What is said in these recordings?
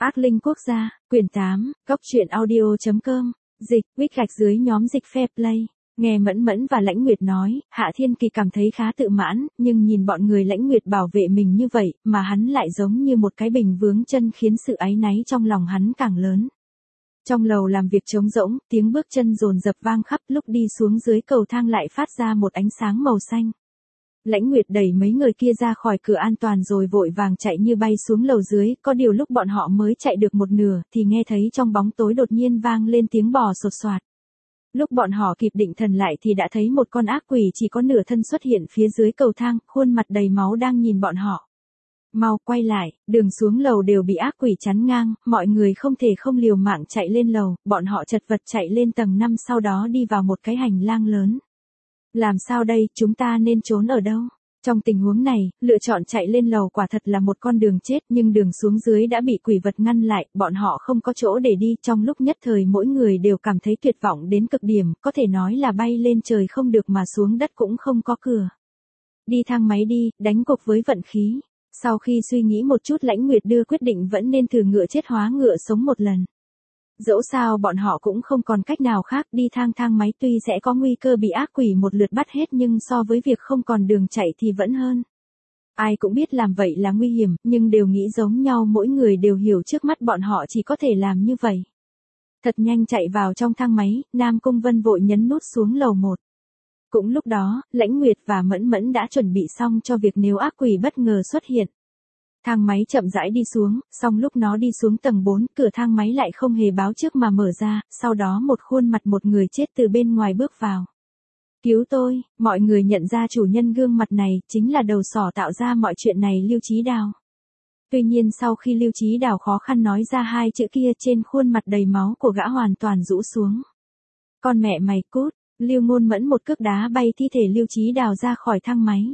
Ác linh quốc gia, quyển 8, góc truyện audio.com, dịch, quýt gạch dưới nhóm dịch fair play. Nghe Mẫn Mẫn và Lãnh Nguyệt nói, Hạ Thiên Kỳ cảm thấy khá tự mãn, nhưng nhìn bọn người Lãnh Nguyệt bảo vệ mình như vậy, mà hắn lại giống như một cái bình vướng chân khiến sự áy náy trong lòng hắn càng lớn. Trong lầu làm việc trống rỗng, tiếng bước chân dồn dập vang khắp, lúc đi xuống dưới cầu thang lại phát ra một ánh sáng màu xanh. Lãnh Nguyệt đẩy mấy người kia ra khỏi cửa an toàn rồi vội vàng chạy như bay xuống lầu dưới, có điều lúc bọn họ mới chạy được một nửa thì nghe thấy trong bóng tối đột nhiên vang lên tiếng bò sột soạt. Lúc bọn họ kịp định thần lại thì đã thấy một con ác quỷ chỉ có nửa thân xuất hiện phía dưới cầu thang, khuôn mặt đầy máu đang nhìn bọn họ. Mau quay lại, đường xuống lầu đều bị ác quỷ chắn ngang, mọi người không thể không liều mạng chạy lên lầu, bọn họ chật vật chạy lên tầng 5 sau đó đi vào một cái hành lang lớn. Làm sao đây, chúng ta nên trốn ở đâu? Trong tình huống này, lựa chọn chạy lên lầu quả thật là một con đường chết, nhưng đường xuống dưới đã bị quỷ vật ngăn lại, bọn họ không có chỗ để đi, trong lúc nhất thời mỗi người đều cảm thấy tuyệt vọng đến cực điểm, có thể nói là bay lên trời không được mà xuống đất cũng không có cửa. Đi thang máy đi, đánh cuộc với vận khí. Sau khi suy nghĩ một chút, Lãnh Nguyệt đưa quyết định vẫn nên thử ngựa chết hóa ngựa sống một lần. Dẫu sao bọn họ cũng không còn cách nào khác, đi thang máy tuy sẽ có nguy cơ bị ác quỷ một lượt bắt hết nhưng so với việc không còn đường chạy thì vẫn hơn. Ai cũng biết làm vậy là nguy hiểm, nhưng đều nghĩ giống nhau, mỗi người đều hiểu trước mắt bọn họ chỉ có thể làm như vậy. Thật nhanh chạy vào trong thang máy, Nam Cung Vân vội nhấn nút xuống lầu 1. Cũng lúc đó, Lãnh Nguyệt và Mẫn Mẫn đã chuẩn bị xong cho việc nếu ác quỷ bất ngờ xuất hiện. Thang máy chậm rãi đi xuống, xong lúc nó đi xuống tầng 4, cửa thang máy lại không hề báo trước mà mở ra, sau đó một khuôn mặt một người chết từ bên ngoài bước vào. Cứu tôi, mọi người nhận ra chủ nhân gương mặt này, chính là đầu sỏ tạo ra mọi chuyện này, Lưu Chí Đào. Tuy nhiên sau khi Lưu Chí Đào khó khăn nói ra hai chữ kia, trên khuôn mặt đầy máu của gã hoàn toàn rũ xuống. Con mẹ mày cút, Lưu Ngôn Mẫn một cước đá bay thi thể Lưu Chí Đào ra khỏi thang máy.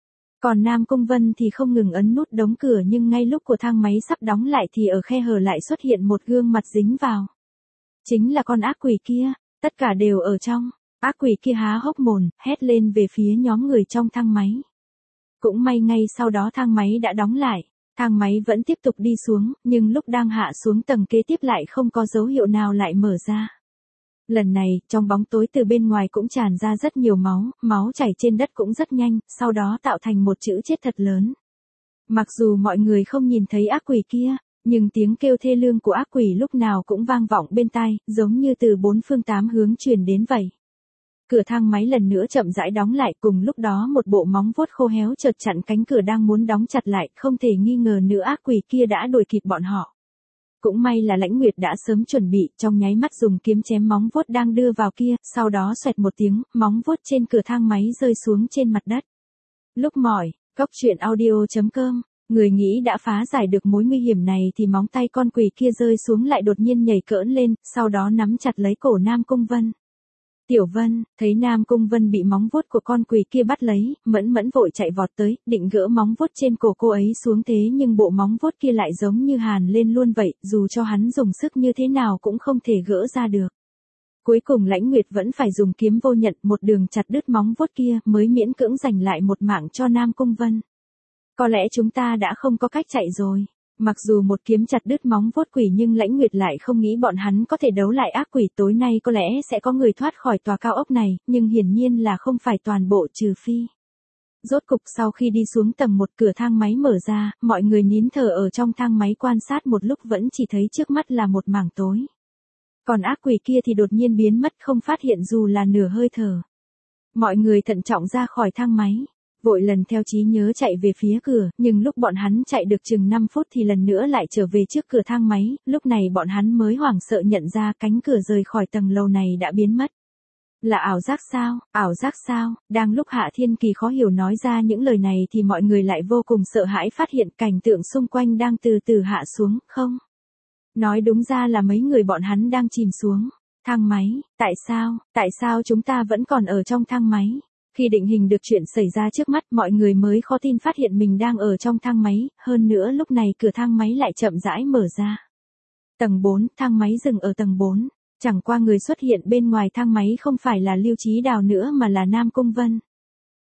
Còn Nam Cung Vân thì không ngừng ấn nút đóng cửa, nhưng ngay lúc của thang máy sắp đóng lại thì ở khe hở lại xuất hiện một gương mặt dính vào. Chính là con ác quỷ kia, tất cả đều ở trong. Ác quỷ kia há hốc mồm, hét lên về phía nhóm người trong thang máy. Cũng may ngay sau đó thang máy đã đóng lại, thang máy vẫn tiếp tục đi xuống, nhưng lúc đang hạ xuống tầng kế tiếp lại không có dấu hiệu nào lại mở ra. Lần này, trong bóng tối từ bên ngoài cũng tràn ra rất nhiều máu, máu chảy trên đất cũng rất nhanh, sau đó tạo thành một chữ chết thật lớn. Mặc dù mọi người không nhìn thấy ác quỷ kia, nhưng tiếng kêu thê lương của ác quỷ lúc nào cũng vang vọng bên tai, giống như từ bốn phương tám hướng truyền đến vậy. Cửa thang máy lần nữa chậm rãi đóng lại, cùng lúc đó một bộ móng vuốt khô héo chợt chặn cánh cửa đang muốn đóng chặt lại, không thể nghi ngờ nữa ác quỷ kia đã đuổi kịp bọn họ. Cũng may là Lãnh Nguyệt đã sớm chuẩn bị, trong nháy mắt dùng kiếm chém móng vuốt đang đưa vào kia, sau đó xoẹt một tiếng, móng vuốt trên cửa thang máy rơi xuống trên mặt đất. Lúc mỏi, góc truyện audio.com, người nghĩ đã phá giải được mối nguy hiểm này thì móng tay con quỷ kia rơi xuống lại đột nhiên nhảy cỡn lên, sau đó nắm chặt lấy cổ Nam Cung Vân. Tiểu Vân, thấy Nam Cung Vân bị móng vuốt của con quỷ kia bắt lấy, Mẫn Mẫn vội chạy vọt tới, định gỡ móng vuốt trên cổ cô ấy xuống, thế nhưng bộ móng vuốt kia lại giống như hàn lên luôn vậy, dù cho hắn dùng sức như thế nào cũng không thể gỡ ra được. Cuối cùng Lãnh Nguyệt vẫn phải dùng kiếm vô nhận một đường chặt đứt móng vuốt kia mới miễn cưỡng giành lại một mạng cho Nam Cung Vân. Có lẽ chúng ta đã không có cách chạy rồi. Mặc dù một kiếm chặt đứt móng vuốt quỷ nhưng Lãnh Nguyệt lại không nghĩ bọn hắn có thể đấu lại ác quỷ, tối nay có lẽ sẽ có người thoát khỏi tòa cao ốc này, nhưng hiển nhiên là không phải toàn bộ, trừ phi. Rốt cục sau khi đi xuống tầng 1, cửa thang máy mở ra, mọi người nín thở ở trong thang máy quan sát một lúc vẫn chỉ thấy trước mắt là một mảng tối. Còn ác quỷ kia thì đột nhiên biến mất, không phát hiện dù là nửa hơi thở. Mọi người thận trọng ra khỏi thang máy, vội lần theo trí nhớ chạy về phía cửa, nhưng lúc bọn hắn chạy được chừng 5 phút thì lần nữa lại trở về trước cửa thang máy, lúc này bọn hắn mới hoảng sợ nhận ra cánh cửa rời khỏi tầng lầu này đã biến mất. Là ảo giác sao, ảo giác sao? Đang lúc Hạ Thiên Kỳ khó hiểu nói ra những lời này thì mọi người lại vô cùng sợ hãi phát hiện cảnh tượng xung quanh đang từ từ hạ xuống, không? Nói đúng ra là mấy người bọn hắn đang chìm xuống. Thang máy, tại sao chúng ta vẫn còn ở trong thang máy? Khi định hình được chuyện xảy ra trước mắt, mọi người mới khó tin phát hiện mình đang ở trong thang máy, hơn nữa lúc này cửa thang máy lại chậm rãi mở ra. Tầng 4, thang máy dừng ở tầng 4, chẳng qua người xuất hiện bên ngoài thang máy không phải là Lưu Chí Đào nữa mà là Nam Cung Vân.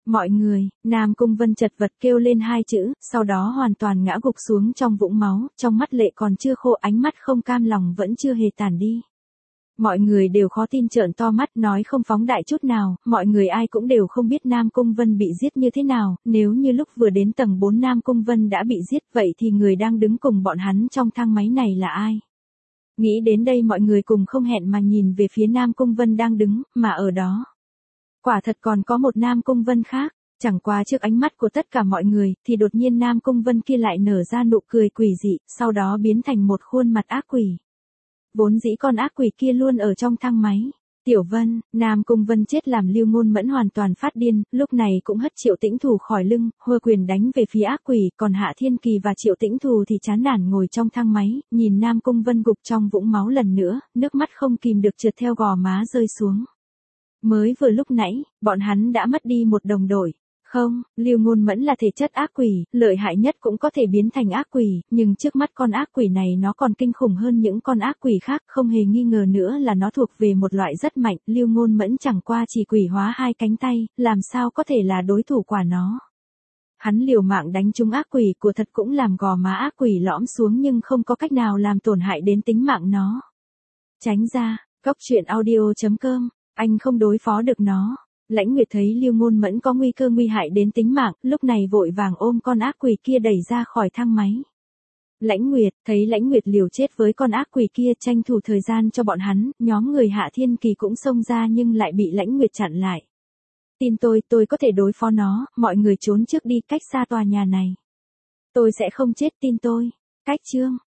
Mọi người, Nam Cung Vân chật vật kêu lên hai chữ, sau đó hoàn toàn ngã gục xuống trong vũng máu, trong mắt lệ còn chưa khô, ánh mắt không cam lòng vẫn chưa hề tàn đi. Mọi người đều khó tin trợn to mắt, nói không phóng đại chút nào, mọi người ai cũng đều không biết Nam Cung Vân bị giết như thế nào, nếu như lúc vừa đến tầng 4 Nam Cung Vân đã bị giết, vậy thì người đang đứng cùng bọn hắn trong thang máy này là ai? Nghĩ đến đây mọi người cùng không hẹn mà nhìn về phía Nam Cung Vân đang đứng, mà ở đó. Quả thật còn có một Nam Cung Vân khác, chẳng qua trước ánh mắt của tất cả mọi người, thì đột nhiên Nam Cung Vân kia lại nở ra nụ cười quỷ dị, sau đó biến thành một khuôn mặt ác quỷ. Vốn dĩ con ác quỷ kia luôn ở trong thang máy. Tiểu Vân, Nam Cung Vân chết làm Lưu Ngôn Mẫn hoàn toàn phát điên, lúc này cũng hất Triệu Tĩnh Thù khỏi lưng, hô quyền đánh về phía ác quỷ, còn Hạ Thiên Kỳ và Triệu Tĩnh Thù thì chán nản ngồi trong thang máy, nhìn Nam Cung Vân gục trong vũng máu lần nữa, nước mắt không kìm được trượt theo gò má rơi xuống. Mới vừa lúc nãy, bọn hắn đã mất đi một đồng đội. Không, Lưu Ngôn Mẫn là thể chất ác quỷ, lợi hại nhất cũng có thể biến thành ác quỷ, nhưng trước mắt con ác quỷ này nó còn kinh khủng hơn những con ác quỷ khác, không hề nghi ngờ nữa là nó thuộc về một loại rất mạnh, Lưu Ngôn Mẫn chẳng qua chỉ quỷ hóa hai cánh tay, làm sao có thể là đối thủ của nó. Hắn liều mạng đánh trúng ác quỷ của thật cũng làm gò má ác quỷ lõm xuống nhưng không có cách nào làm tổn hại đến tính mạng nó. Tránh ra, goctruyện audio.com, anh không đối phó được nó. Lãnh Nguyệt thấy Lưu Ngôn Mẫn có nguy cơ nguy hại đến tính mạng, lúc này vội vàng ôm con ác quỷ kia đẩy ra khỏi thang máy. Lãnh Nguyệt, thấy Lãnh Nguyệt liều chết với con ác quỷ kia tranh thủ thời gian cho bọn hắn, nhóm người Hạ Thiên Kỳ cũng xông ra nhưng lại bị Lãnh Nguyệt chặn lại. Tin tôi có thể đối phó nó, mọi người trốn trước đi cách xa tòa nhà này. Tôi sẽ không chết tin tôi. Cách chương.